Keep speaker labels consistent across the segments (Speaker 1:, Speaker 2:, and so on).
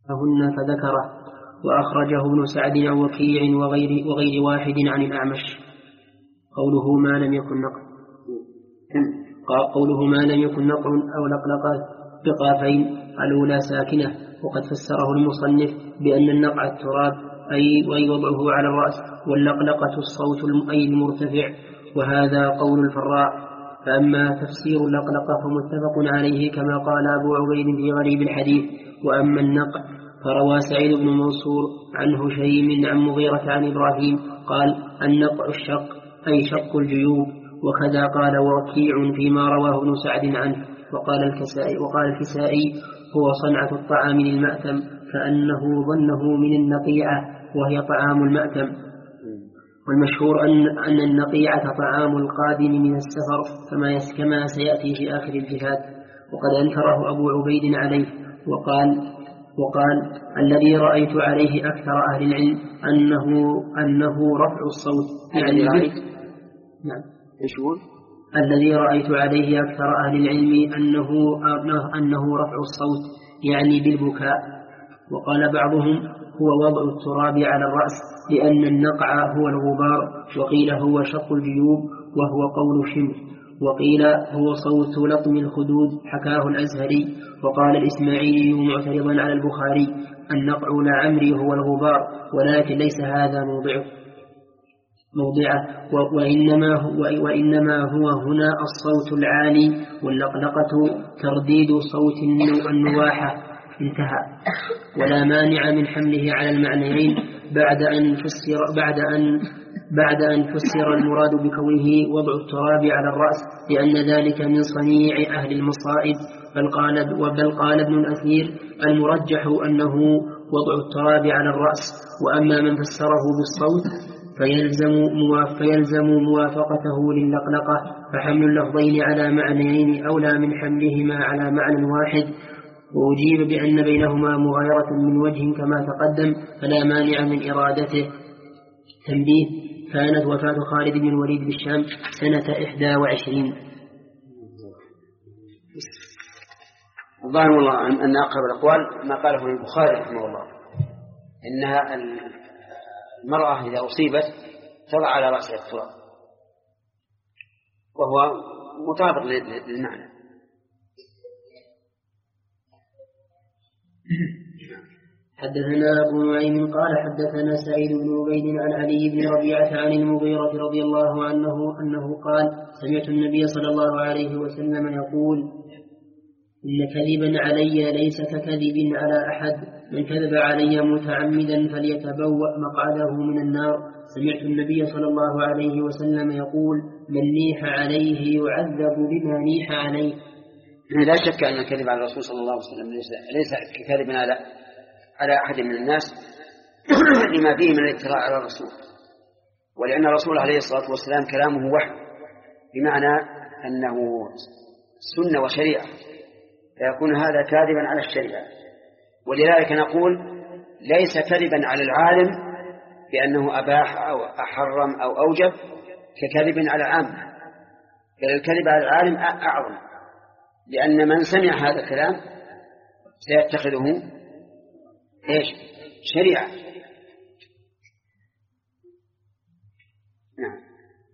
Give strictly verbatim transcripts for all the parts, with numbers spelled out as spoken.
Speaker 1: هن فذكره. وأخرجه ابن سعد عن وكيع وغير, وغير واحد عن الأعمش. قوله ما لم يكن نقل قوله ما لم يكن نقل أو لقلقة بقافين الأولى ساكنة، وقد فسره المصنف بأن النقع التراب أي وضعه على الرأس، واللقلقة الصوت أي المرتفع، وهذا قول الفراء. فأما تفسير اللقلقة فمتفق عليه كما قال أبو عبيد في غريب الحديث. وأما النقع فروى سعيد بن منصور عن هشيم عن مغيرة عن إبراهيم قال النقع الشق أي شق الجيوب، وكذا قال وكيع فيما رواه ابن سعد عنه. وقال الكسائي, وقال الكسائي هو صنعة الطعام للمأتم، كأنه ظنه من النقيعة وهي طعام المأتم. والمشهور أن, أن النقيعة طعام القادم من السفر كما سيأتي في آخر الجهاد. وقد أنكره أبو عبيد عليه وقال وقال الذي رأيت عليه أكثر أهل العلم أنه, أنه رفع الصوت يعني
Speaker 2: نعم يشون
Speaker 1: الذي رأيت عليه أكثر أهل العلم أنه, أنه رفع الصوت يعني بالبكاء. وقال بعضهم هو وضع التراب على الرأس لأن النقع هو الغبار، وقيل هو شق الجيوب وهو قول شمس، وقيل هو صوت لطم الخدود حكاه الأزهري. وقال الإسماعيلي معترضا على البخاري النقع لعمري هو الغبار، ولكن ليس هذا موضعه موضعه وإنما هو, وإنما هو هنا الصوت العالي، واللقلقة ترديد صوت النواحة. انتهى. ولا مانع من حمله على المعنيين بعد أن فسر بعد أن بعد أن فسر المراد بكونه وضع التراب على الرأس، لأن ذلك من صنيع أهل المصائب. بل قال وبل قال ابن الأثير المرجح أنه وضع التراب على الرأس. وأما من فسره بالصوت فيلزم, مواف فيلزم موافقته لللقلقة، فحمل اللفظين على معنيين أولى من حملهما على معنى واحد. وأجيب بأن بينهما مغايرة من وجه كما تقدم، فلا مانع من إرادته. تنبيه: كانت وفاة خالد بن الوليد بالشام سنة إحدى وعشرين.
Speaker 2: الظاهر والله أن أقرب الأقوال ما قاله البخاري رحمه الله، إنها المرأة إذا أصيبت تضع على رأسها التراب، وهو مطابق للمعنى.
Speaker 1: حدثنا أبو نعيم قال حدثنا سعيد بن عبيد عن علي بن ربيعة عن المغيرة رضي الله عنه أنه قال سمعت النبي صلى الله عليه وسلم يقول إن كذبا علي ليس ككذب على أحد، من كذب علي متعمدا فليتبوأ مقعده من النار. سمعت النبي صلى الله عليه وسلم يقول من نيح عليه يعذب بما نيح عليه.
Speaker 2: لا شك أن الكذب على الرسول صلى الله عليه وسلم ليس, ليس ككذب على على أحد من الناس لما فيه من الافتراء على الرسول، ولأن الرسول عليه الصلاة والسلام كلامه وحي، بمعنى أنه سنة وشريعة، فيكون هذا كاذبا على الشريعة. ولذلك نقول ليس كذبا على العالم بأنه أباح أو أحرم أو أوجب ككذب على العامة، بل الكذب على العالم أعظم، لأن من سمع هذا الكلام سيتخذه إيش؟ شريعة. نعم.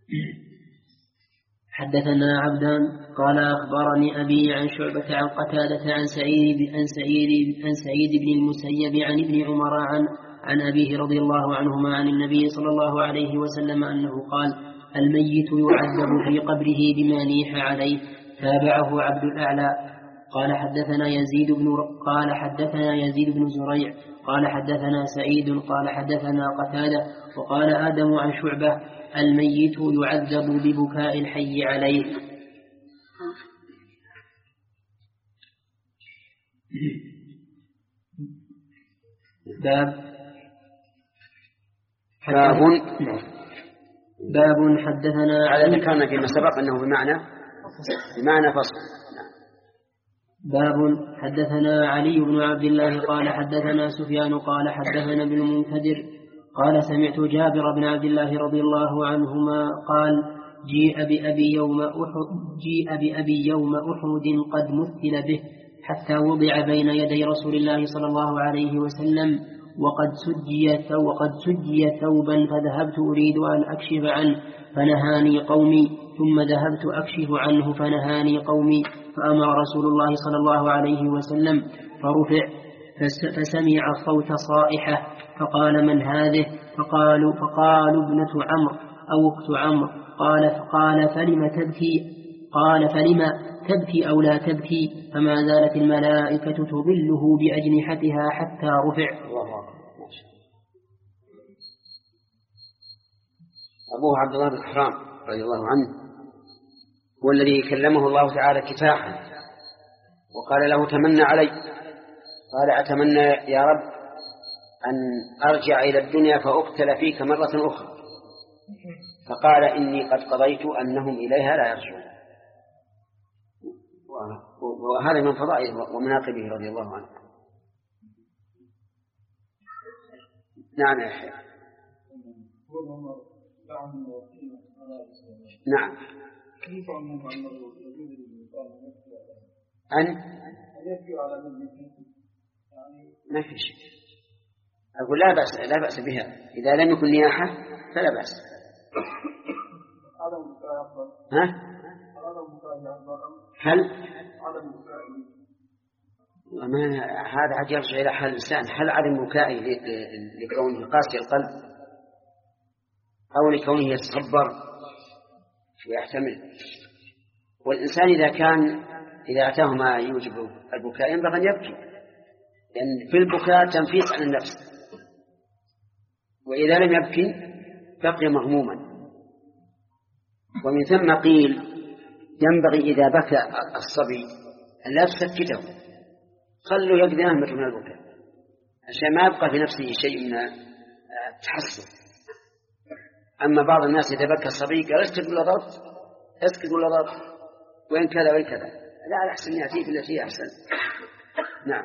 Speaker 1: حدثنا عبدان قال أخبرني أبي عن شعبة عن قتادة عن سعيد عن سعيد عن سعيد بن المسيب عن ابن عمر عن عن أبيه رضي الله عنهما عن النبي صلى الله عليه وسلم أنه قال الميت يعذب في قبره بما نيح عليه. تابعه عبد الأعلى قال حدثنا يزيد بن قال حدثنا يزيد بن زريع قال حدثنا سعيد قال حدثنا قتادة وقال آدم عن شعبة الميت يعذب ببكاء الحي عليه. باب
Speaker 2: باب
Speaker 1: باب حدثنا
Speaker 2: على ذكرنا فيما سبق أنه بمعنى بمعنى فصل.
Speaker 1: باب حدثنا علي بن عبد الله قال حدثنا سفيان قال حدثنا ابن المنكدر قال سمعت جابر بن عبد الله رضي الله عنهما قال جيء بأبي يوم أحد جيء بأبي يوم أحد قد مثل به حتى وضع بين يدي رسول الله صلى الله عليه وسلم وقد سجي وقد سجي ثوبا، فذهبت أريد أن أكشف عنه فنهاني قومي، ثم ذهبت أكشف عنه فنهاني قومي، فأمر رسول الله صلى الله عليه وسلم فرفع، فسمع صوت صائحة، فقال: من هذه؟ فقالوا فقالوا ابنة عمرو أو أخت عمرو. قال فقال فلم تبكي؟ قال: فلم تبكي أو لا تبكي؟ فما زالت الملائكة تظله بأجنحتها حتى رفع.
Speaker 2: أبوه عبد الله بن حرام رضي الله عنه هو الذي كلمه الله تعالى كفاحا وقال له: تمنى علي. قال: أتمنى يا رب أن أرجع إلى الدنيا فأقتل فيك مرة أخرى. فقال: إني قد قضيت أنهم إليها لا يرجعون. وهذا من فضائله ومناقبه رضي الله عنه. نعم يا أخي. نعم. أن ما في شيء. أقول لا بأس لا بأس بها إذا لم يكن نياحة فلا بأس. ها؟ هل ما هذا عاد يرجع إلى حال الإنسان، هل عدم بكائه لكونه قاسي القلب أو لكونه يتصبر ويحتمل؟ والإنسان إذا كان إذا أتاه ما يوجب البكاء ينبغي أن يبكي، لأن في البكاء تنفيس عن النفس، وإذا لم يبكي بقي مغموما. ومن ثم قيل ينبغي إذا بكى الصبي أن لا تسكته، خلوا يقضي نهمته من البكاء عشان ما يبقى في نفسه شيء من التحسن. أما بعض الناس إذا بكى الصبي قال: اسكت ولا ضربت، اسكت ولا ضربت، وين كذا وين كذا. لا، الأحسن يأتيك التي أحسن. نعم.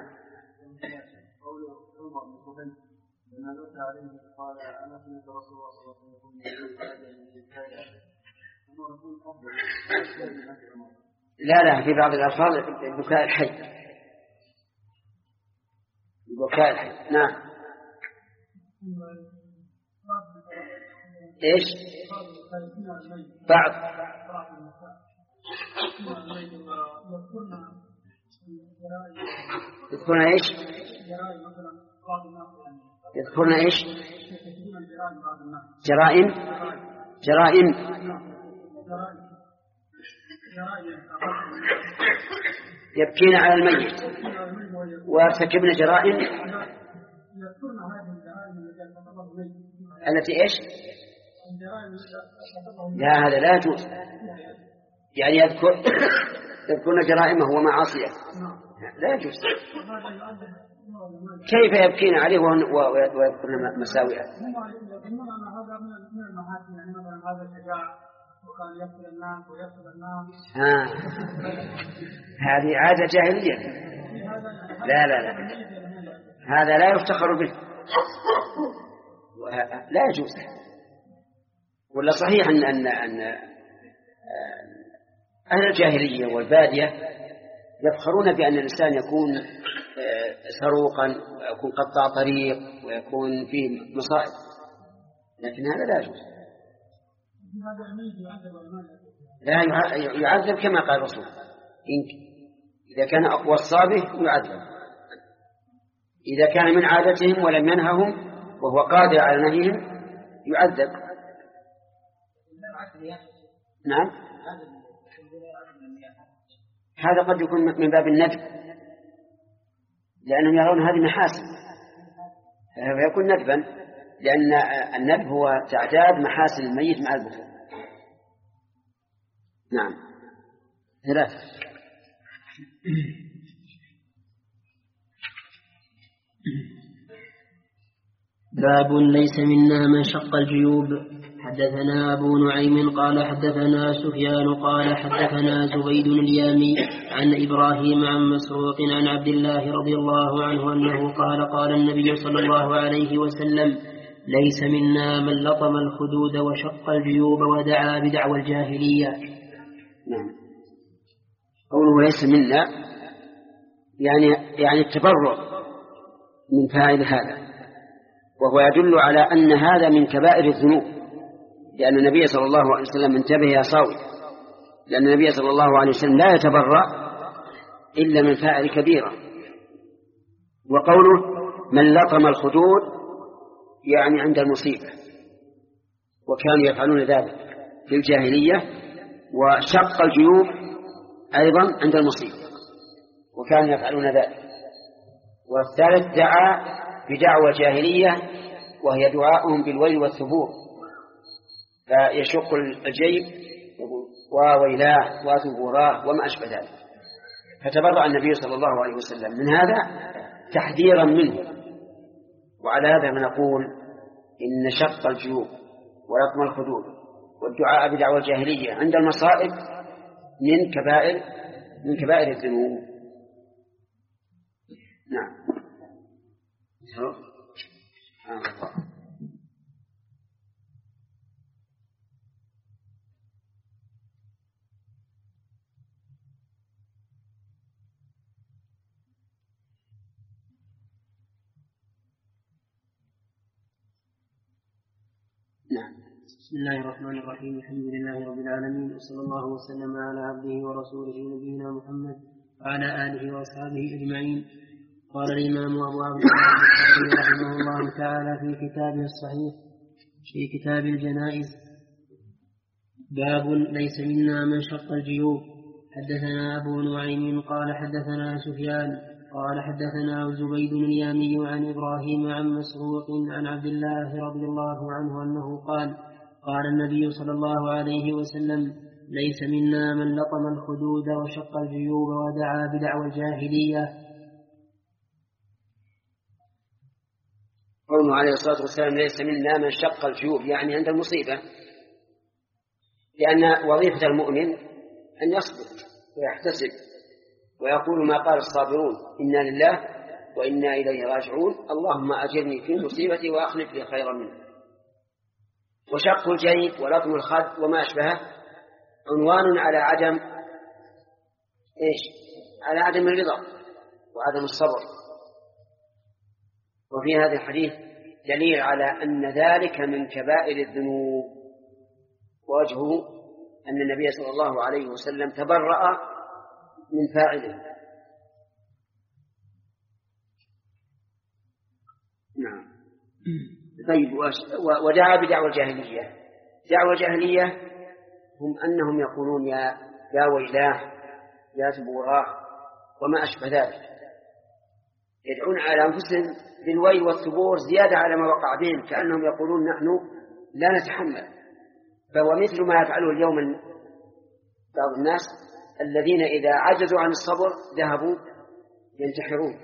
Speaker 2: لا لا في بعض الألفاظ البكاء الحي، البكاء الحي. نعم. إيش؟ بعض يذكرون إيش؟ يذكرون إيش؟ جرائم جرائم يبكين على الميت وارتكبن جرائم التي إيش؟ لا، هذا لا يجوز. يعني يذكر يذكرون جرائمه ومعاصيه، لا يجوز. كيف يبكين عليه ويذكرون مساوئه؟ ها. هذه عادة جاهلية. لا لا لا هذا لا يفتخر به، لا يجوز. ولا صحيح أن أن أن أهل الجاهلية والبادية يفخرون بأن الإنسان يكون سروقا ويكون قطاع طريق ويكون فيه مصائب، لكن هذا لا يجوز. لا يعذب كما قال الرسول: إذا كان وصى به يعذب، إذا كان من عادتهم ولم ينههم وهو قادر على نهيهم يعذب. نعم. هذا قد يكون من باب الندب، لأنهم يرون هذه محاسن فيكون ندبا، لأن الندب هو تعداد محاسن الميت مع البكاء. نعم. ثلاثة.
Speaker 1: باب ليس منا من شق الجيوب. حدثنا أبو نعيم قال حدثنا سفيان قال حدثنا زبيد اليامي عن إبراهيم عن مسروق عن عبد الله رضي الله عنه أنه قال قال النبي صلى الله عليه وسلم: ليس منا من لطم الخدود وشق الجيوب ودعا بدعوى الجاهلية.
Speaker 2: نعم. قوله ليس منا يعني يعني التبرؤ من فاعل هذا، وهو يدل على أن هذا من كبائر الذنوب، لأن النبي صلى الله عليه وسلم انتبه يا صاوي، لأن النبي صلى الله عليه وسلم لا يتبرأ إلا من فاعل كبيرة. وقوله من لطم الخدود يعني عند المصيبة، وكانوا يفعلون ذلك في الجاهلية، وشق الجيوب أيضا عند المصيبة وكانوا يفعلون ذلك. والثالث دعا بدعوى جاهلية وهي دعاؤهم بالويل والثبور، فيشق الجيب وويلاه وثبوراه وما أشبه ذلك. فتبرأ النبي صلى الله عليه وسلم من هذا تحذيرا منه. وعلى هذا فنقول إن شق الجيوب ولطم الخدود والدعاء بدعوى الجاهلية عند المصائب من كبائر من كبائر الذنوب. نعم.
Speaker 1: نعم. بسم الله الرحمن الرحيم. الحمد لله رب العالمين، وصلى الله وسلم على عبده ورسوله نبينا محمد وعلى آله وأصحابه أجمعين. قال الإمام أبو عبد الله البخاري رحمه الله تعالى في كتابه الصحيح في كتاب الجنائز: باب ليس منا من شق الجيوب. حدثنا أبو نعيم قال حدثنا سفيان قال حدثنا زبيد اليامي عن إبراهيم عن مسروق عن عبد الله رضي الله عنه أنه قال: قال النبي صلى الله عليه وسلم: ليس منا من لطم الخدود وشق الجيوب ودعا بدعوى الجاهلية.
Speaker 2: قوله عليه الصلاة والسلام: ليس منا من شق الجيوب، يعني عند المصيبة، لأن وظيفة المؤمن أن يصبر ويحتسب ويقول ما قال الصابرون: إنا لله وإنا إليه راجعون، اللهم أجرني في مصيبتي وأخلف لي خيرا منها. وشق الجيب ولطم الخد وما أشبهه عنوان على عدم إيش؟ على عدم الرضا وعدم الصبر. وفي هذا الحديث دليل على أن ذلك من كبائر الذنوب، ووجهه أن النبي صلى الله عليه وسلم تبرأ من فاعله. نعم. طيب. ودعا بدعوى الجاهلية. دعوى الجاهلية هم أنهم يقولون يا يا ويلاه يا ثبوراه وما أشبه ذلك، يدعون على أنفسهم بالويل والثبور زيادة على ما وقع بهم، كأنهم يقولون نحن لا نتحمل. فهو مثل ما يفعله اليوم بعض الناس الذين إذا عجزوا عن الصبر ذهبوا ينتحرون.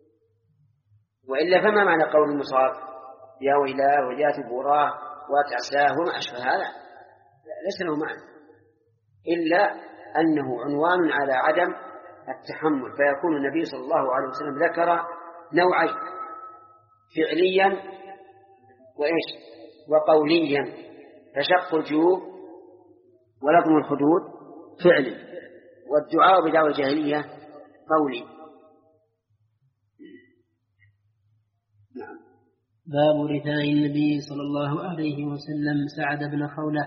Speaker 2: وإلا فما معنى قول المصاب يا ويلاه ويا ثبوراه وتعساه وما أشبه هذا؟ ليس له معنى إلا أنه عنوان على عدم التحمل. فيكون النبي صلى الله عليه وسلم ذكر نوعين: فعليا وإيش وقوليا. فشق الجيوب ولطم الخدود فعلي، والدعاء بدعوى الجاهلية قولي.
Speaker 1: نعم. باب رثاء النبي صلى الله عليه وسلم سعد بن خولة.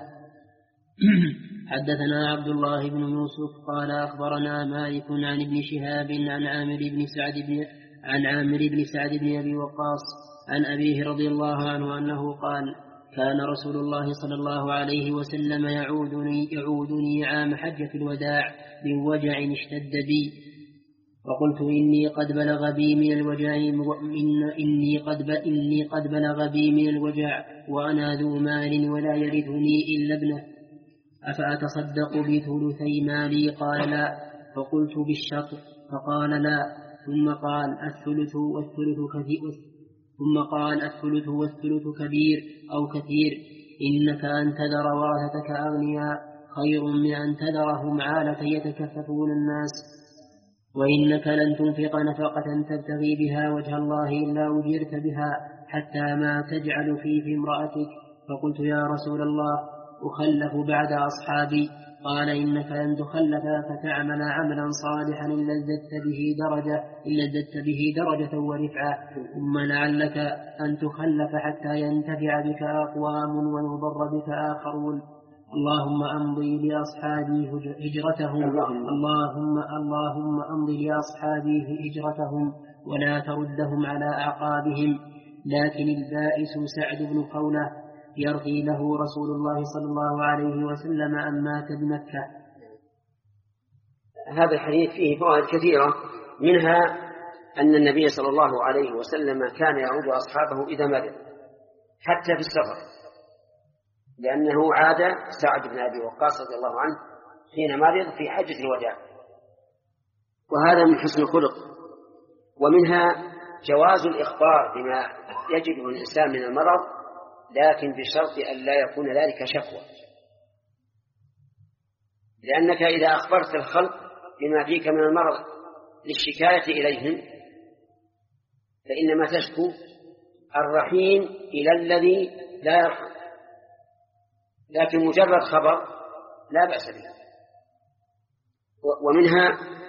Speaker 1: حدثنا عبد الله بن يوسف قال أخبرنا مالك عن ابن شهاب عن عامر بن سعد بن عن عامر بن سعد بن أبي وقاص عن أبيه رضي الله عنه أنه قال: كان رسول الله صلى الله عليه وسلم يعودني, يعودني عام حجة الوداع من وجع اشتد بي، فقلت: إني قد بلغ بي من الوجع إن إني قد إني قد بلغ بي من الوجع وأنا ذو مال ولا يرثني إلا ابنه، أفأتصدق بثلثي مالي؟ قال: لا. فقلت: بالشطر؟ فقال: لا. ثم قال: الثلث والثلث كثير ثم قال: الثلث والثلث كبير أو كثير، إنك أن تذر ورثتك أغنياء خير من أن تذرهم عالة يتكففون الناس، وإنك لن تنفق نفقة تبتغي بها وجه الله إلا أجرت بها حتى ما تجعل في في امرأتك. فقلت: يا رسول الله، أخلف بعد أصحابي؟ قال إنك لن تخلف فتعمل عملا صالحا إلا ازددت به درجة إلا ازددت به درجة ورفعة، ثم لعلك أن تخلف حتى ينتفع بك أقوام ويضر بك آخرون. اللهم أمضي لأصحابي هجرتهم اللهم اللهم أمضي لأصحابي هجرتهم ولا تردهم على أعقابهم. لكن البائس سعد بن خولة يرثي له رسول الله صلى الله عليه وسلم أن مات بمكة.
Speaker 2: هذا الحديث فيه فوائد كثيرة، منها أن النبي صلى الله عليه وسلم كان يعود أصحابه إذا مرض حتى في السفر، لأنه عاد سعد بن أبي وقاص رضي الله عنه حين مرض في حجة الوداع، وهذا من حسن الخلق. ومنها جواز الإخبار بما يجده الإنسان من المرض، لكن بشرط أن لا يكون ذلك شكوى، لأنك إذا أخبرت الخلق بما فيك من المرض للشكاية إليهم فإنما تشكو الرحيم إلى الذي لا يرحم، لكن مجرد خبر لا بأس به. ومنها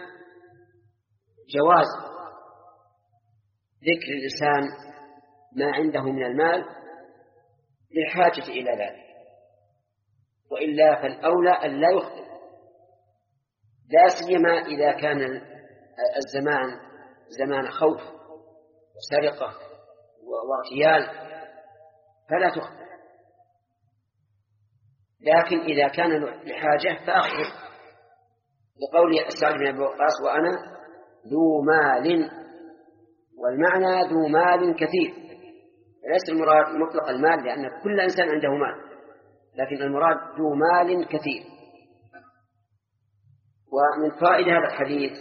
Speaker 2: جواز ذكر الإنسان ما عنده من المال للحاجة إلى ذلك، وإلا فالأولى أن لا يخطئ، لا سيما إذا كان الزمان زمان خوف وسرقة واغتيال فلا تخطئ، لكن إذا كان لحاجة فأخبر، لقول سعد بن أبي وقاص وأنا ذو مال، والمعنى ذو مال كثير، ليس المراد مطلق المال لأن كل إنسان عنده مال، لكن المراد ذو مال كثير. ومن فائدة هذا الحديث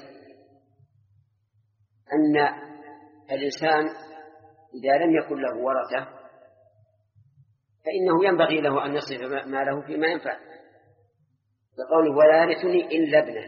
Speaker 2: أن الإنسان إذا لم يكن له ورثة فإنه ينبغي له أن يصرف ماله فيما ينفع، بقوله ولا يرثني إلا ابنه.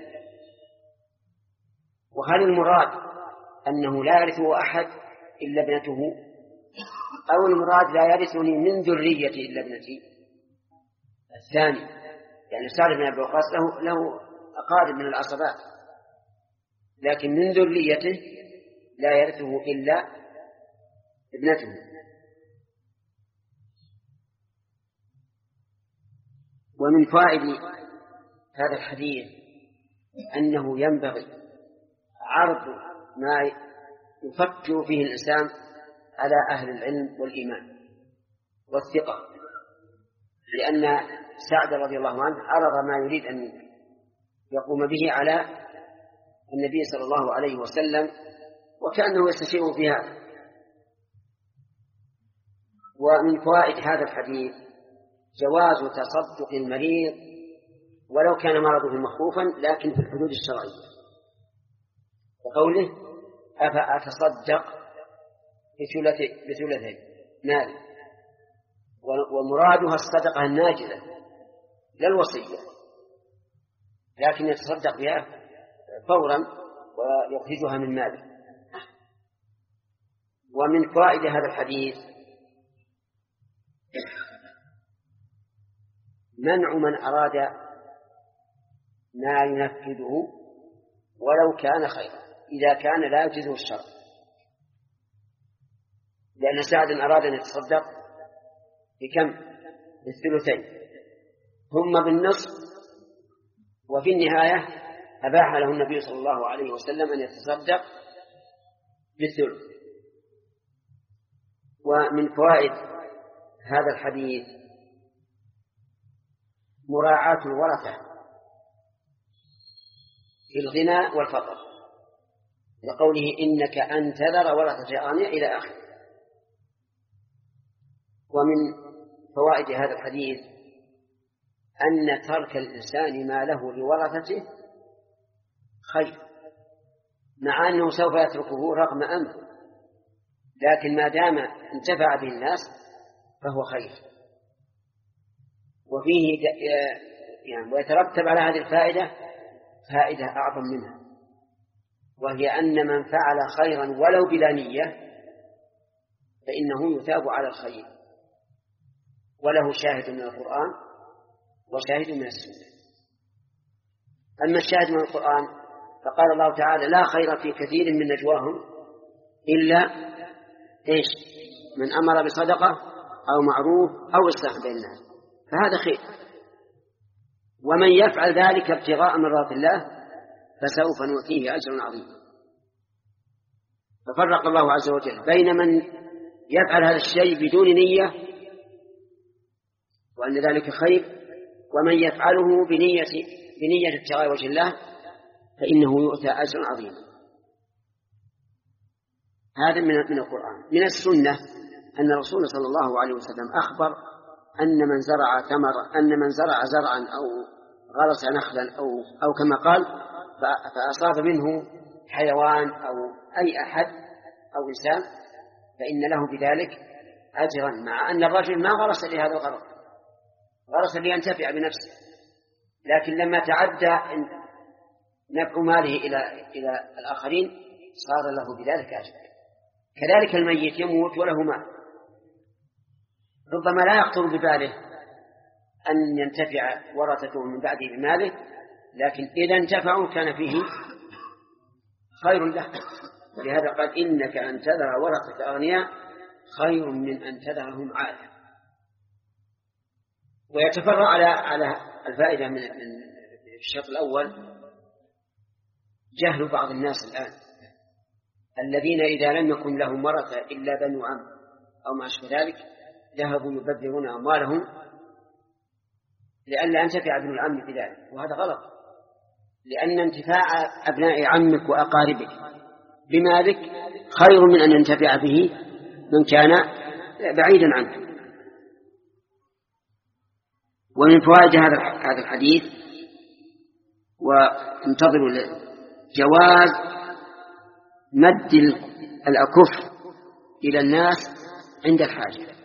Speaker 2: وهل المراد أنه لا يرثه أحد إلا ابنته، أو المراد لا يرثني من ذريتي إلا ابنتي؟ الثاني، يعني سعد بن أبي وقاص له, له أقارب من العصبات، لكن من ذريته لا يرثه إلا ابنته. ومن فائد هذا الحديث أنه ينبغي عرض ما يفكر فيه الإنسان على أهل العلم والإيمان والثقة، لأن سعد رضي الله عنه عرض ما يريد أن يقوم به على النبي صلى الله عليه وسلم وكأنه يستشير في هذا. ومن فوائد هذا الحديث جواز تصدق المريض ولو كان مرضه مخوفا لكن في الحدود الشرعية، وقوله أفأتصدق بثلثين مال، ومرادها الصدقة الناجزة لا الوصية، لكن يتصدق بها فورا ويخرجها من ماله. ومن فوائد هذا الحديث منع من أراد ما ينفذه ولو كان خيرا إذا كان لا يجزه الشرع، لأن سعد أراد أن يتصدق بكم؟ بالثلثين ثم بالنصف، وفي النهاية أباح له النبي صلى الله عليه وسلم أن يتصدق بالثلث. ومن فوائد هذا الحديث مراعاة الورثة في الغنى والفقر، لقوله إنك أن تذر ورثة أغنياء إلى آخر. ومن فوائد هذا الحديث أن ترك الإنسان ما له لورثته خير، مع أنه سوف يتركه رغم أنه، لكن ما دام انتفع به الناس فهو خير. وفيه يعني ويترتب على هذه الفائدة فائدة أعظم منها، وهي أن من فعل خيرا ولو بلا نية فإنه يثاب على الخير، وله شاهد من القرآن وشاهد من السنة. أما الشاهد من القرآن فقال الله تعالى لا خير في كثير من نجواهم إلا إيش من أمر بصدقة أو معروف أو إصلاح بين الناس، فهذا خير. ومن يفعل ذلك ابتغاء مرضات الله فسوف نؤتيه أجرا عظيما. ففرق الله عز وجل بين من يفعل هذا الشيء بدون نية وأن ذلك خير، ومن يفعله بنية بنية ابتغاء وجه الله فإنه يؤتى أجرا عظيما. هذا من من القرآن. من السنة أن الرسول صلى الله عليه وسلم أخبر أن من زرع ثمر أن من زرع زرعا أو غرس نخلا أو أو كما قال فأصاب منه حيوان أو أي أحد أو إنسان فإن له بذلك أجرا، مع أن الرجل ما غرس لهذا الغرض، غرس لينتفع بنفسه، لكن لما تعدى نفع ماله إلى إلى الآخرين صار له بذلك أجر. كذلك الميت يموت وله مال، ربما لا يخطر بباله أن ينتفع ورثته من بعده بماله، لكن إذا انتفعوا كان فيه خير له. لهذا قال إنك أن تذر ورثة أغنياء خير من أن تذرهم عالة. ويتفرع على على الفائدة من الشرط الأول جهل بعض الناس الآن الذين إذا لم يكن لهم ورثة إلا بنو عم أو ما أشبه ذلك ذهبوا يبذرون أموالهم لئلا ينتفع ابن العم بذلك، وهذا غلط، لأن انتفاع أبناء عمك وأقاربك بمالك خير من أن ينتفع به من كان بعيدا عنك. ومن فوائد هذا الحديث وانتظروا جواز مد الأكف إلى الناس عند الحاجة.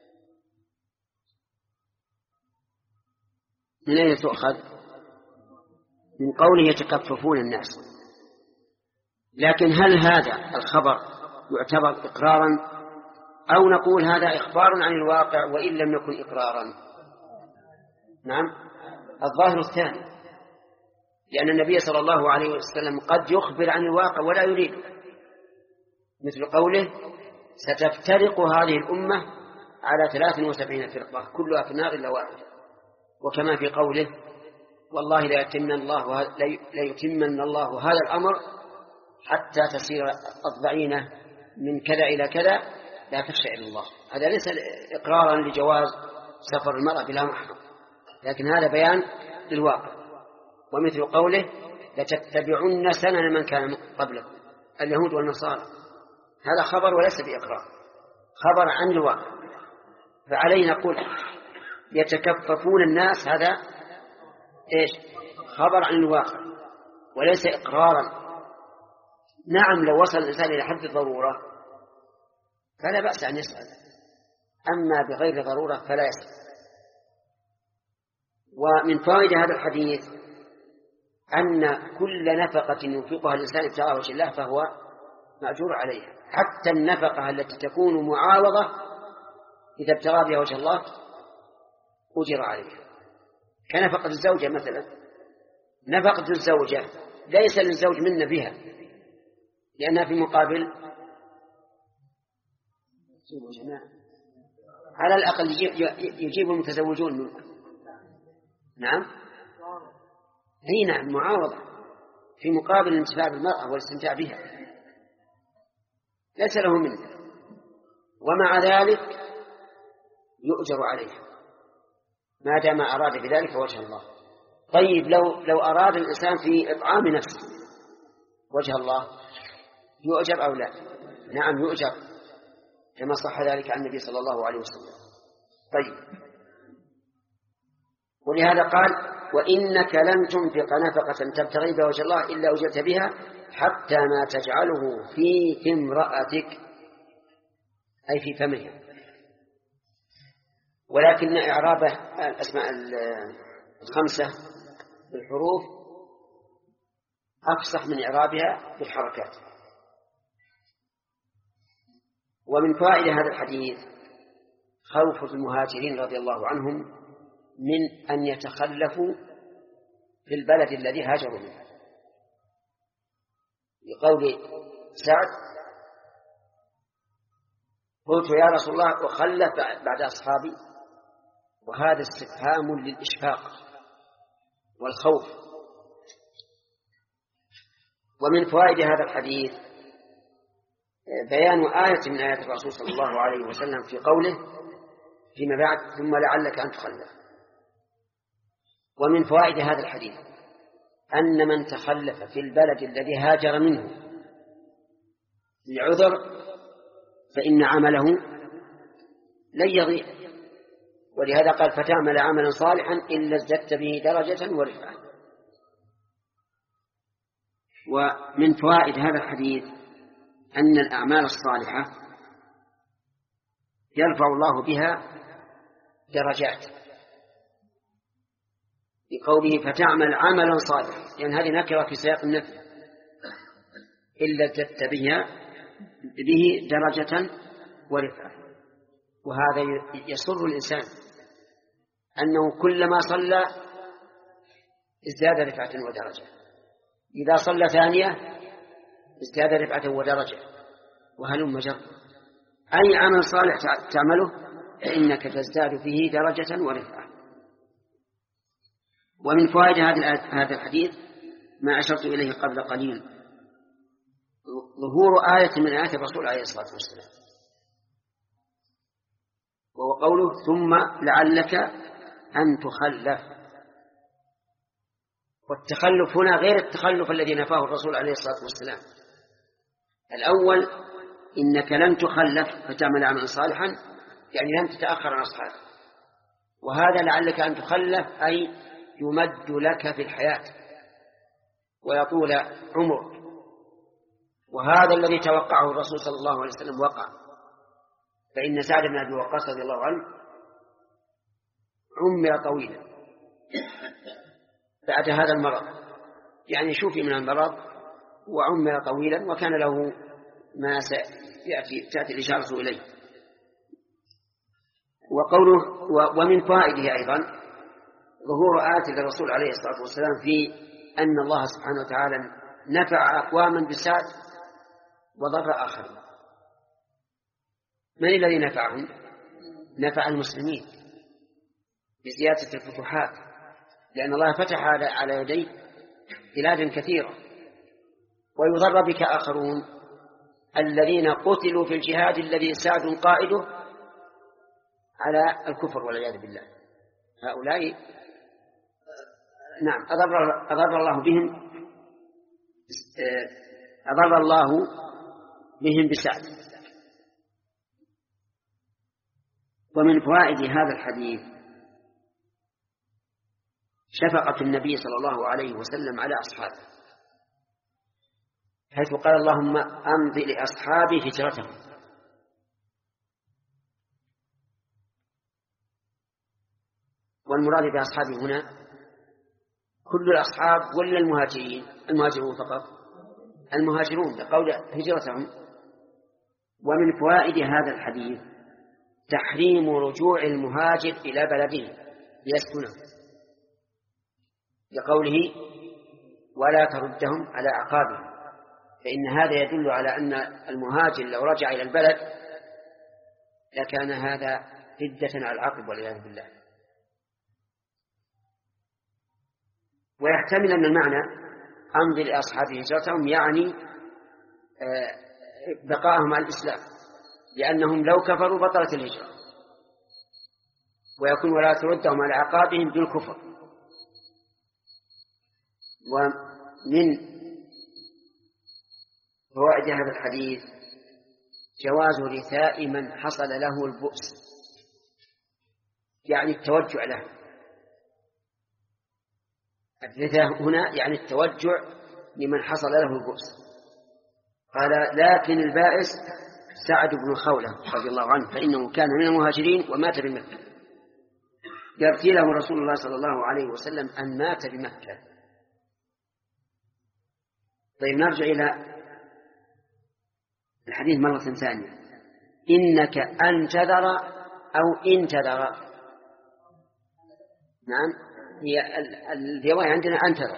Speaker 2: من أين تؤخذ؟ من قوله يتكففون الناس. لكن هل هذا الخبر يعتبر إقرارا أو نقول هذا إخبار عن الواقع وإن لم يكن إقرارا؟ نعم، الظاهر الثاني، لأن النبي صلى الله عليه وسلم قد يخبر عن الواقع ولا يريد، مثل قوله ستفترق هذه الأمة على ثلاث وسبعين فرقة كلها في النار إلا واحدة، وكما في قوله والله لا يتمن الله لا يتمن الله هذا الأمر حتى تصير الضعينة من كذا إلى كذا لا تخشى إلا الله. هذا ليس إقرارا لجواز سفر المرأة بلا محرم، لكن هذا بيان للواقع. ومثل قوله لتتبعن سنن من كان قبلكم اليهود والنصارى، هذا خبر وليس بإقرار، خبر عن الواقع. فعلينا نقول يتكففون الناس، هذا إيش؟ خبر عن الواقع وليس إقرارا. نعم لو وصل الإنسان إلى حد الضرورة فلا بأس أن يسأل، أما بغير ضرورة فلا يسأل. ومن فائدة هذا الحديث أن كل نفقة ينفقها الإنسان ابتغاء وجه الله فهو مأجور عليها، حتى النفقة التي تكون معاوضة إذا ابتغى بها وجه الله أجر عليها، كنفقة الزوجة مثلا. نفقة الزوجة ليس للزوج منا بها لأنها في مقابل على الأقل يجيب المتزوجون منكم. نعم هي نعم معاوضة في مقابل الانتفاع بالمرأة والاستمتاع بها، ليس له منه، ومع ذلك يؤجر عليها ما دام أراد بذلك وجه الله. طيب لو لو أراد الإنسان في إطعام نفسه وجه الله يؤجر أو لا؟ نعم يؤجر، كما صح ذلك عن النبي صلى الله عليه وسلم. طيب، ولهذا قال وإنك لن تنفق نفقة تبتغي بها وجه الله إلا أجرت بها حتى ما تجعله في امرأتك، أي في فمها. ولكن إعراب الأسماء الخمسة بالحروف أفصح من إعرابها بالحركات. ومن فائدة هذا الحديث خوف المهاجرين رضي الله عنهم من أن يتخلفوا في البلد الذي هاجروا منه. لقول سعد: قلت يا رسول الله أخلف بعد أصحابي، وهذا استفهام للإشفاق والخوف. ومن فوائد هذا الحديث بيان آية من آيات الرسول صلى الله عليه وسلم في قوله فيما بعد: ثم لعلك أن تخلف. ومن فوائد هذا الحديث أن من تخلف في البلد الذي هاجر منه لعذر فإن عمله لن يضيع، ولهذا قال: فتعمل عملا صالحا إلا ازددت به درجة ورفعة. ومن فوائد هذا الحديث أن الأعمال الصالحة يرفع الله بها درجات، بقوله فتعمل عملا صالحا، يعني هذه نكرة في سياق النفي، إلا ازددت بها به درجة ورفعة. وهذا يسر الإنسان أنه كلما صلى ازداد رفعة ودرجة، إذا صلى ثانية ازداد رفعة ودرجة، وهلم جر. أي عمل صالح تعمله فإنك تزداد فيه درجة ورفعة. ومن فوائد هذا الحديث ما أشرت إليه قبل قليل: ظهور آية من آيات الرسول عليه الصلاة والسلام، وهو قوله ثم لعلك أن تخلف. والتخلف هنا غير التخلف الذي نفاه الرسول عليه الصلاة والسلام. الأول إنك لن تخلف فتعمل عملا صالحا، يعني لن تتأخر عن أصحابك. وهذا لعلك أن تخلف أي يمد لك في الحياة ويطول عمرك. وهذا الذي توقعه الرسول صلى الله عليه وسلم وقع، فإن سعد بن أبي وقاص رضي الله عنه عمر طويلا بعد هذا المرض، يعني شوفي من المرض وعمر طويلا، وكان له ما سيأتي تأتي الإشارة إليه. وقوله ومن فائده أيضا ظهور آية الرسول عليه الصلاة والسلام في أن الله سبحانه وتعالى نفع أقواما بسعد وضر آخرين. من الذي نفعهم؟ نفع المسلمين بزيادة الفتوحات، لأن الله فتح على يديه بلاد كثيرة. ويضر بك آخرون الذين قتلوا في الجهاد الذي سعد قائده على الكفر والعياذ بالله. هؤلاء نعم أضر, أضر الله بهم أضر الله بهم بسعد. ومن فوائد هذا الحديث شفقة النبي صلى الله عليه وسلم على أصحابه، حيث قال اللهم أمض لأصحابي هجرتهم. والمراد بأصحابه هنا كل الأصحاب ولا المهاجرين؟ المهاجرون فقط، المهاجرون بقول هجرتهم. ومن فوائد هذا الحديث تحريم رجوع المهاجر إلى بلده ليسكنه، لقوله ولا تردهم على أعقابهم، فإن هذا يدل على أن المهاجر لو رجع إلى البلد لكان هذا ردة على العقب والعياذ بالله. ويحتمل أن المعنى أمضي لأصحابه هجرتهم يعني بقاءهم على الإسلام، لأنهم لو كفروا بطلت الهجرة، ويكون ولا تردهم على عقابهم بالكفر. ومن فوائد هذا الحديث جواز رثاء من حصل له البؤس، يعني التوجع له. الرثاء هنا يعني التوجع لمن حصل له البؤس. قال لكن البائس سعد بن خولة رضي الله عنه، فإنه كان من المهاجرين ومات بمكة، يرثي له رسول الله صلى الله عليه وسلم أن مات بمكة. طيب نرجع إلى الحديث مرة ثانية. إنك أن تذر أو إن تذر؟ نعم هي الرواية عندنا انتظر،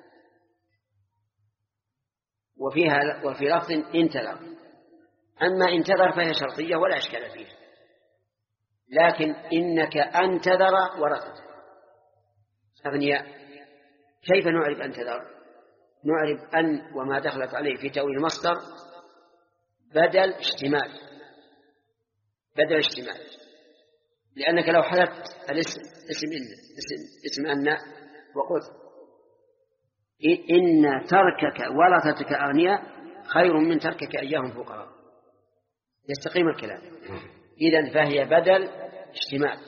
Speaker 2: وفيها وفي لفظ انتظر. أما انتظر فهي شرطية ولا إشكال فيها، لكن إنك انتظر ورثته أغنياء. كيف نعرف انتظر؟ نعرف أن وما دخلت عليه في تأويل المصدر بدل اشتمال، بدل اشتمال، لأنك لو حذفت الاسم اسم إن اسم, اسم أن وقلت إن تركك ورثتك أغنياء خير من تركك إياهم فقراء يستقيم الكلام. إذن فهي بدل اشتمال.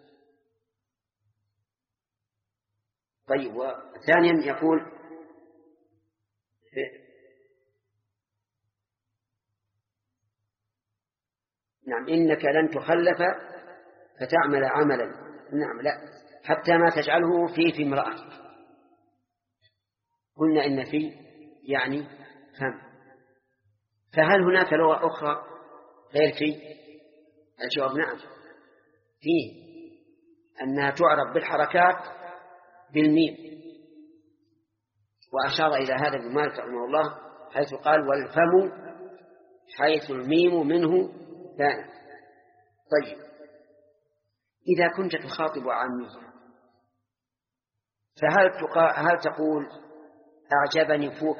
Speaker 2: طيب، وثانيا يقول نعم إنك لن تخلف فتعمل عملا. نعم لا، حتى ما تجعله في في امرأة. قلنا إن في يعني فهم، فهل هناك لغة أخرى غير في؟ الجواب نعم، فيه أنها تعرف بالحركات بالميم، وأشار إلى هذا ابن مالك رحمه الله حيث قال والفم حيث الميم منه ثاني. طيب، إذا كنت تخاطب عامية فهل هل تقول أعجبني فوك؟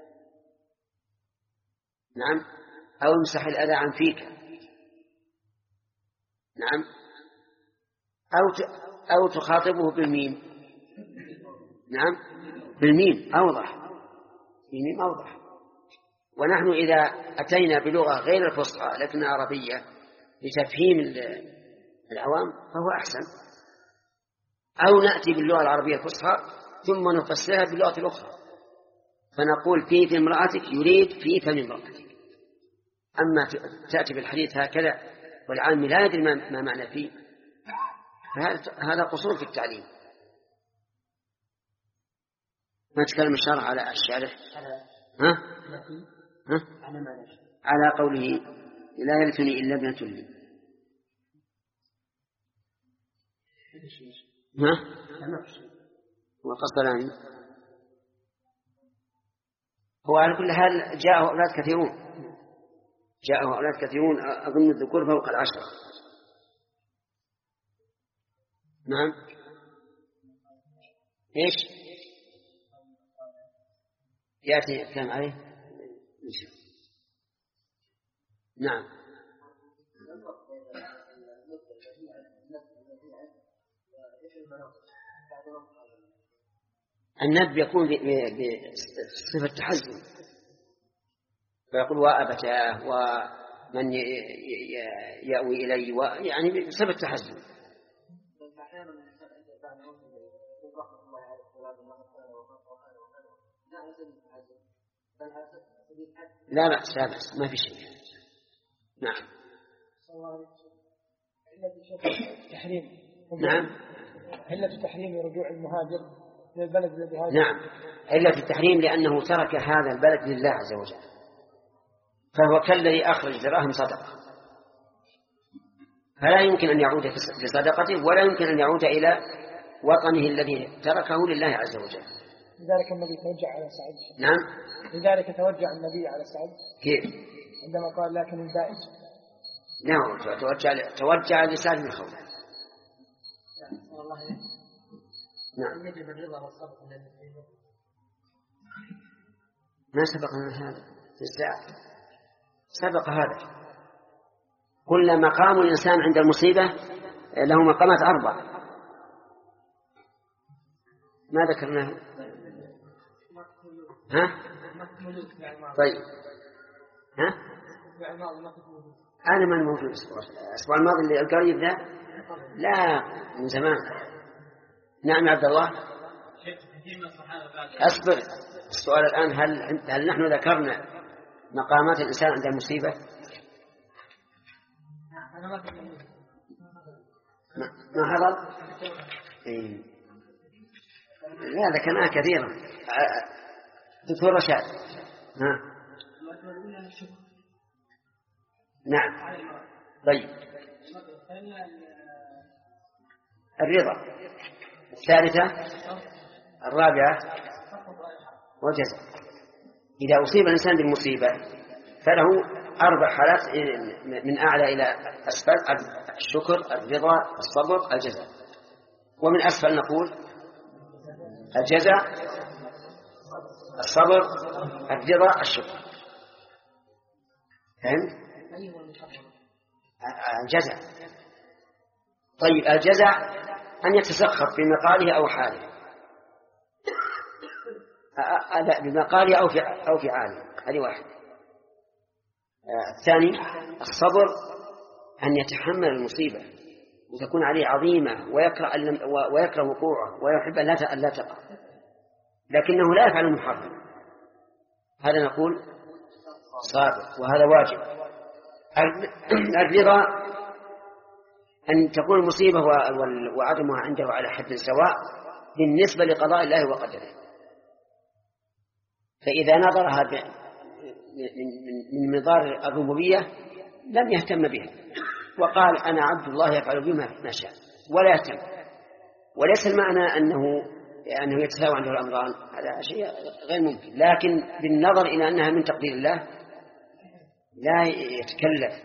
Speaker 2: نعم، أو امسح الأذى عن فيك؟ نعم، أو أو تخاطبه بالميم؟ نعم، بالميم أوضح، بالميم أوضح. ونحن إذا أتينا بلغة غير الفصحى لكنها عربية لتفهيم العوام فهو أحسن، أو نأتي باللغة العربية الفصحى ثم نفسرها باللغة الأخرى فنقول في في امرأتك يريد في فم امرأتك. أما تأتي بالحديث هكذا والعام لا يدري ما معنى فيه، فهذا قصور في التعليم. ما تكلم الشرع على الشارع ها؟ ها؟ على قوله لا يرثني إلا ابنة لي. ها؟ وقصراني. هو على كل حال جاءه أولاد كثيرون، جاءه أولاد كثيرون أظن الذكور فوق العشرة. نعم، إيش يأتي الكلام عليه؟ نعم، الندب يكون بصفة تحزن، فيقول وأبتاه ومن يأوي إلي، يعني بصفة تحزن. لا بأس، لا بأس، ما في شيء. نعم.
Speaker 3: تحريم.
Speaker 2: نعم.
Speaker 3: علة التحريم رجوع المهاجر من البلد الذي هاجر.
Speaker 2: نعم، علة التحريم لأنه ترك هذا البلد لله عز وجل، فهو كالذي أخرج دراهم صدقة، فلا يمكن أن يعود لصدقته ولا يمكن أن يعود إلى وطنه الذي تركه لله عز وجل.
Speaker 3: لذلك النبي توجع على سعد.
Speaker 2: نعم،
Speaker 3: لذلك توجع النبي على سعد.
Speaker 2: كيف؟
Speaker 3: عندما قال لكن البائس.
Speaker 2: نعم، توجع توجع لسعد بن خوله. نعم،
Speaker 3: يجب الرضا والصبر الذي
Speaker 2: ما سبقنا هذا في الساعة، سبق هذا. كل مقام الإنسان عند المصيبة له مقامات أربع، ما ذكرناه. ها؟ طيب، ها؟ أنا ما موجود الأسبوع الأسبوع الماضي اللي القريب ذا، لا من زمان. نعم عبد الله، أصبر. السؤال الآن هل هل نحن ذكرنا مقامات الإنسان عند المصيبة؟ ما حضر؟ إيه. لا ذكرناه كثيرا. دكتور رشاد. ها؟ نعم. طيب، الرضا الثالثة الرابعة وجزاء. إذا أصيب الإنسان بالمصيبة فله أربع حالات من أعلى إلى أسفل: الشكر، الرضا، الصبر، الجزاء. ومن أسفل نقول الجزاء، الصبر، الرضا، الشكر. فهمت؟ الجزاء. طيب الجزاء أن يتسخط بمقاله أو حاله، بمقاله أو في أو في عاله، هذه واحد. الثاني الصبر، أن يتحمل المصيبة وتكون عليه عظيمة ويكره ويكره وقوعه ويحب أن لا تقع، لكنه لا يفعل المحرم، هذا نقول صابر وهذا واجب. الرضا أن تكون المصيبة وعدمها عنده على حد سواء بالنسبة لقضاء الله وقدره، فإذا نظرها من منظار الربوبية لم يهتم بها وقال أنا عبد الله يفعل بما شاء ولا يهتم. وليس المعنى أنه أنه يتساوى عنده الأمران، هذا شيء غير ممكن، لكن بالنظر إلى أنها من تقدير الله لا يتكلف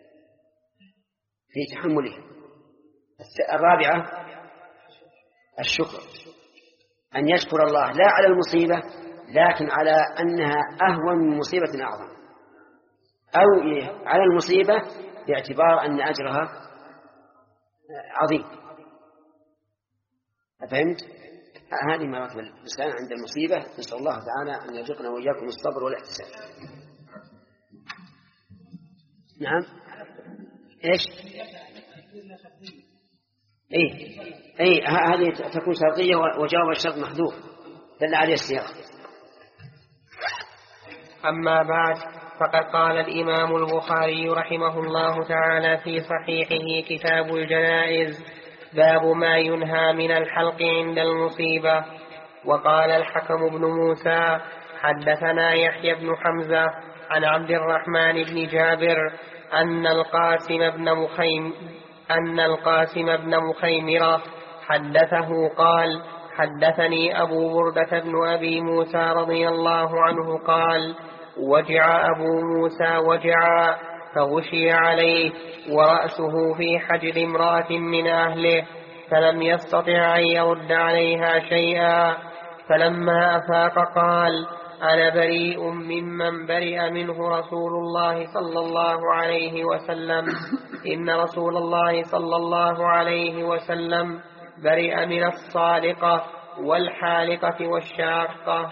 Speaker 2: في تحمله. الرابعة الشكر، أن يشكر الله لا على المصيبة لكن على أنها أهون من مصيبة أعظم، أو على المصيبة باعتبار أن أجرها عظيم. فهمت؟ هذه مراتب الإنسان عند المصيبة. نسأل الله تعالى أن يرزقنا وإياكم الصبر والاحتساب. نعم. إيش؟ إيه إيه هذه تكون شرطية وجواب الشرط محذوف دل عليه السياق.
Speaker 4: أما بعد، فقد قال الإمام البخاري رحمه الله تعالى في صحيحه كتاب الجنائز: باب ما ينهى من الحلق عند المصيبة. وقال الحكم بن موسى: حدثنا يحيى بن حمزة عن عبد الرحمن بن جابر أن القاسم بن مخيم أن القاسم بن مخيمرة حدثه قال: حدثني أبو بردة بن أبي موسى رضي الله عنه قال: وجع أبو موسى وجعا فغشي عليه ورأسه في حجر امرأة من أهله فلم يستطع أن يرد عليها شيئا، فلما أفاق قال: أنا بريء ممن برئ منه رسول الله صلى الله عليه وسلم، إن رسول الله صلى الله عليه وسلم برئ من الصالقة والحالقة والشاقة.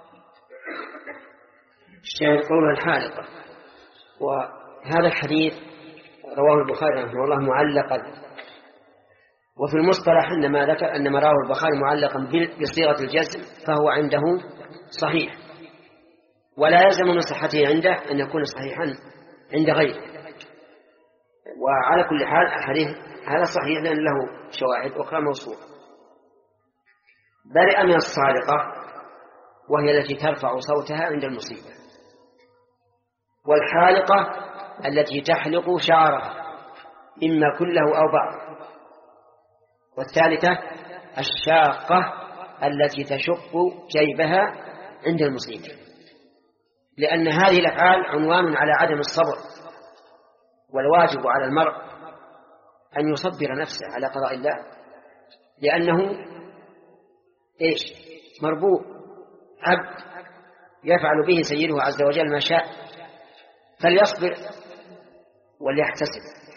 Speaker 2: الشاهد قول الحالقة. وهذا الحديث رواه البخاري رحمه الله معلقا، وفي المصطلح إنما ذكر أن ما رواه البخاري معلقا بصيغة الجزم فهو عنده صحيح، ولا يلزم من صحته عنده أن يكون صحيحا عند غيره. وعلى كل حال الحديث هذا صحيح لأن له شواهد أخرى موصولة. برئ من الصالقة وهي التي ترفع صوتها عند المصيبة، والحالقة التي تحلق شعرها إما كله أو بعض، والثالثة الشاقة التي تشق جيبها عند المصيبة، لأن هذه الأفعال عنوان على عدم الصبر، والواجب على المرء أن يصبر نفسه على قضاء الله، لأنه إيش؟ مربوط عبد يفعل به سيده عز وجل ما شاء، فليصبر وليحتسب.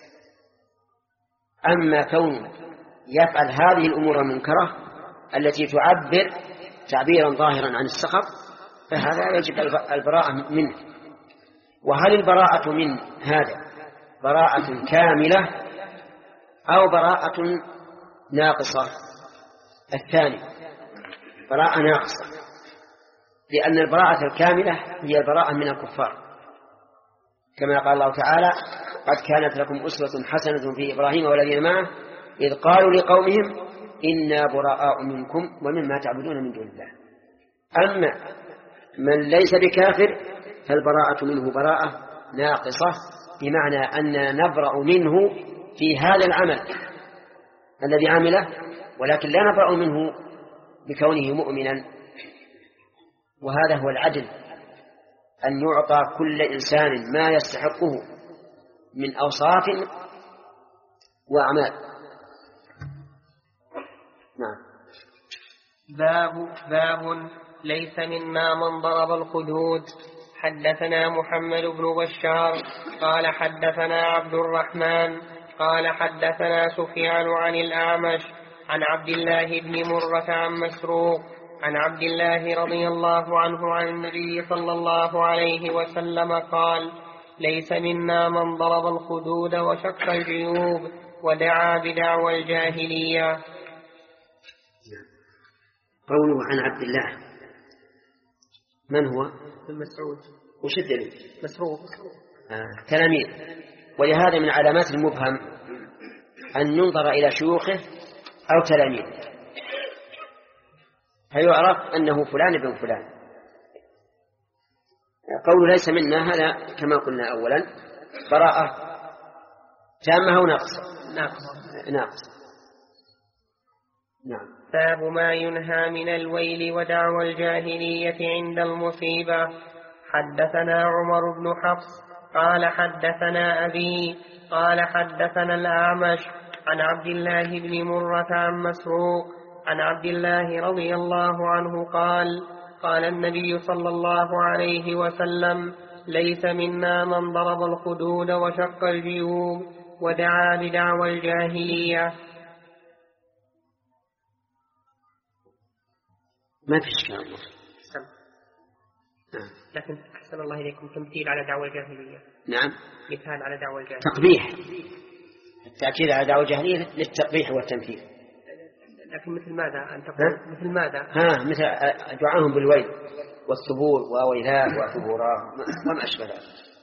Speaker 2: أما كونه يفعل هذه الأمور المنكرة التي تعبر تعبيرا ظاهرا عن السخط فهذا يجب البراءة منه. وهل البراءة من هذا براءة كاملة أو براءة ناقصة؟ الثاني براءة ناقصة، لأن البراءة الكاملة هي البراءة من الكفار، كما قال الله تعالى: قد كانت لكم أسوة حسنة في إبراهيم والذين معه إذ قالوا لقومهم إنا براء منكم ومما تعبدون من دون الله. أما من ليس بكافر فالبراءة منه براءة ناقصة، بمعنى أن نبرأ منه في هذا العمل الذي عمله ولكن لا نبرأ منه بكونه مؤمنا. وهذا هو العدل، أن يعطى كل إنسان ما يستحقه من أوصاف وأعمال. نعم.
Speaker 4: باب باب ليس منا من ضرب الخدود. حدثنا محمد بن بشار قال حدثنا عبد الرحمن قال حدثنا سفيان عن الأعمش عن عبد الله بن مرة عن مسروق عن عبد الله رضي الله عنه عن النبي صلى الله عليه وسلم قال: ليس منا من ضرب الخدود وشق الجيوب ودعا بدعوى الجاهلية.
Speaker 2: قوله عن عبد الله، من هو؟
Speaker 4: مسعود.
Speaker 2: وش الدليل؟
Speaker 4: مسروق.
Speaker 2: آه. تلاميذ. ولهذا من علامات المبهم أن ينظر إلى شيوخه أو تلاميذه فيعرف أنه فلان ابن فلان. قول ليس منا هذا كما قلنا أولا براءة تامة أو ناقص؟
Speaker 4: ناقص.
Speaker 2: ناقص. نعم.
Speaker 4: باب ما ينهى من الويل ودعوى الجاهلية عند المصيبة. حدثنا عمر بن حفص قال حدثنا أبي قال حدثنا الأعمش عن عبد الله بن مرة عن مسروق عن عبد الله رضي الله عنه قال: قال النبي صلى الله عليه وسلم: ليس منا من ضرب الخدود وشق الجيوب ودعا بدعوى الجاهلية.
Speaker 2: ما في إشكال.
Speaker 4: نعم. لكن أحسن الله إليكم تمثيل على دعوى الجاهلية.
Speaker 2: نعم.
Speaker 4: مثال على دعوى الجاهلية.
Speaker 2: تقبيح. التأكيد على دعوى الجاهلية للتقبيح والتمثيل.
Speaker 4: لكن مثل ماذا أن تقول؟ مثل ماذا؟
Speaker 2: ها مثل دعاهم بالويل والثبور وويلاه وثبوراه وما أشبه ذلك.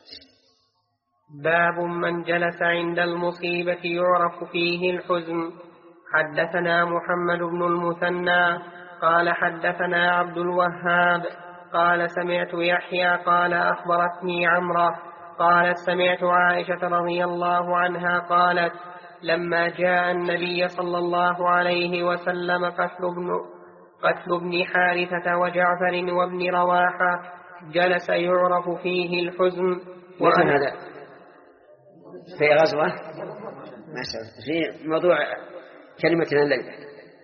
Speaker 4: باب من جلس عند المصيبة يعرف فيه الحزن. حدثنا محمد بن المثنى قال حدثنا عبد الوهاب قال سمعت يحيى قال أخبرتني عمرة قالت سمعت عائشة رضي الله عنها قالت: لما جاء النبي صلى الله عليه وسلم قتل ابن, قتل ابن حارثة وجعفر وابن رواحة جلس يعرف فيه الحزن.
Speaker 2: وكان هذا في غزوة في موضوع كلمة الليلة.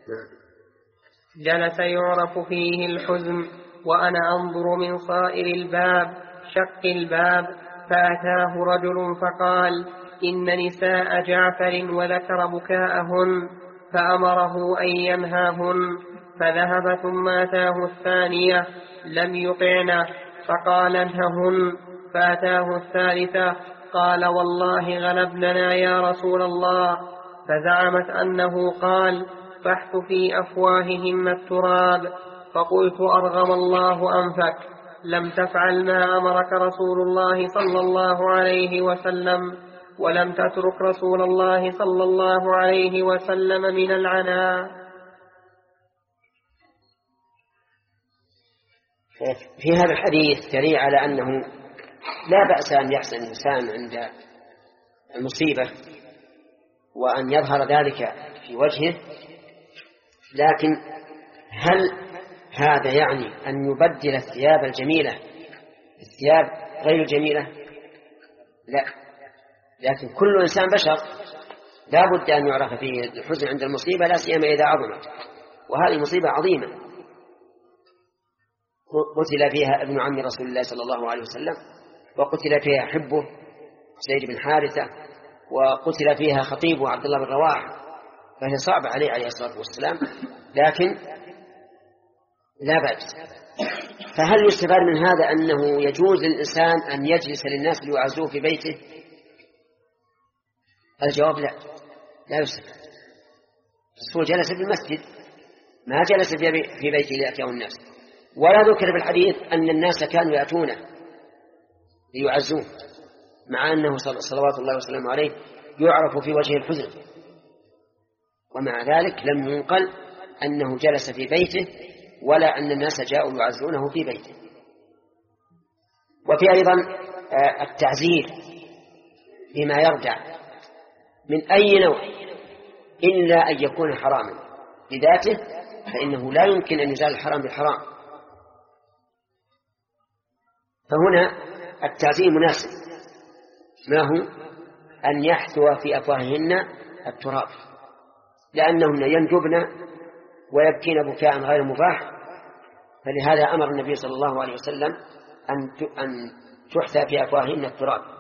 Speaker 4: جلس يعرف فيه الحزن وأنا أنظر من صائر الباب شق الباب فأتاه رجل فقال: إن نساء جعفر وذكر بكاءهن فأمره أن ينهاهن فذهب ثم أتاه الثانية لم يطعنه فقال: انههن فأتاه الثالثة قال: والله غلبننا يا رسول الله. فزعمت أنه قال: فاحث في أفواههن التراب. فقلت: أرغم الله أنفك، لم تفعل ما أمرك رسول الله صلى الله عليه وسلم ولم تترك رسول الله صلى الله عليه وسلم من العناء.
Speaker 2: في هذا الحديث دليل على أنه لا بأس أن يحزن الإنسان عند المصيبة وأن يظهر ذلك في وجهه، لكن هل هذا يعني أن يبدل الثياب الجميلة الثياب غير الجميلة؟ لا، لكن كل إنسان بشر لا بد أن يعرف فيه الحزن عند المصيبة، لا سيما إذا عظمت، وهذه مصيبة عظيمة قتل فيها ابن عم رسول الله صلى الله عليه وسلم، وقتل فيها حبه زيد بن حارثة، وقتل فيها خطيبه عبد الله بن رواحة، فهي صعبة عليه عليه الصلاة والسلام، لكن لا بأس. فهل يستفاد من هذا أنه يجوز للإنسان أن يجلس للناس ليعزوه في بيته؟ الجواب لا، لا يستفاد. الرسول جلس في المسجد، ما جلس في بيته ليأتيه الناس، ولا ذكر في الحديث أن الناس كانوا يأتونه ليعزوه، مع أنه صلوات الله وسلامه عليه يعرف في وجهه الحزن، ومع ذلك لم ينقل أنه جلس في بيته ولا أن الناس جاءوا يعزونه في بيته. وفي أيضا التعزير بما يرجع من أي نوع إلا أن يكون حراما، لذاته فإنه لا يمكن أن يزال الحرام بالحرام. فهنا التعزيم مناسب، ما هو أن يحثو في أفواههن التراب، لأنهن ينجبن ويبكين بكاء غير مباح، فلهذا أمر النبي صلى الله عليه وسلم أن تحثى في أفواههن التراب.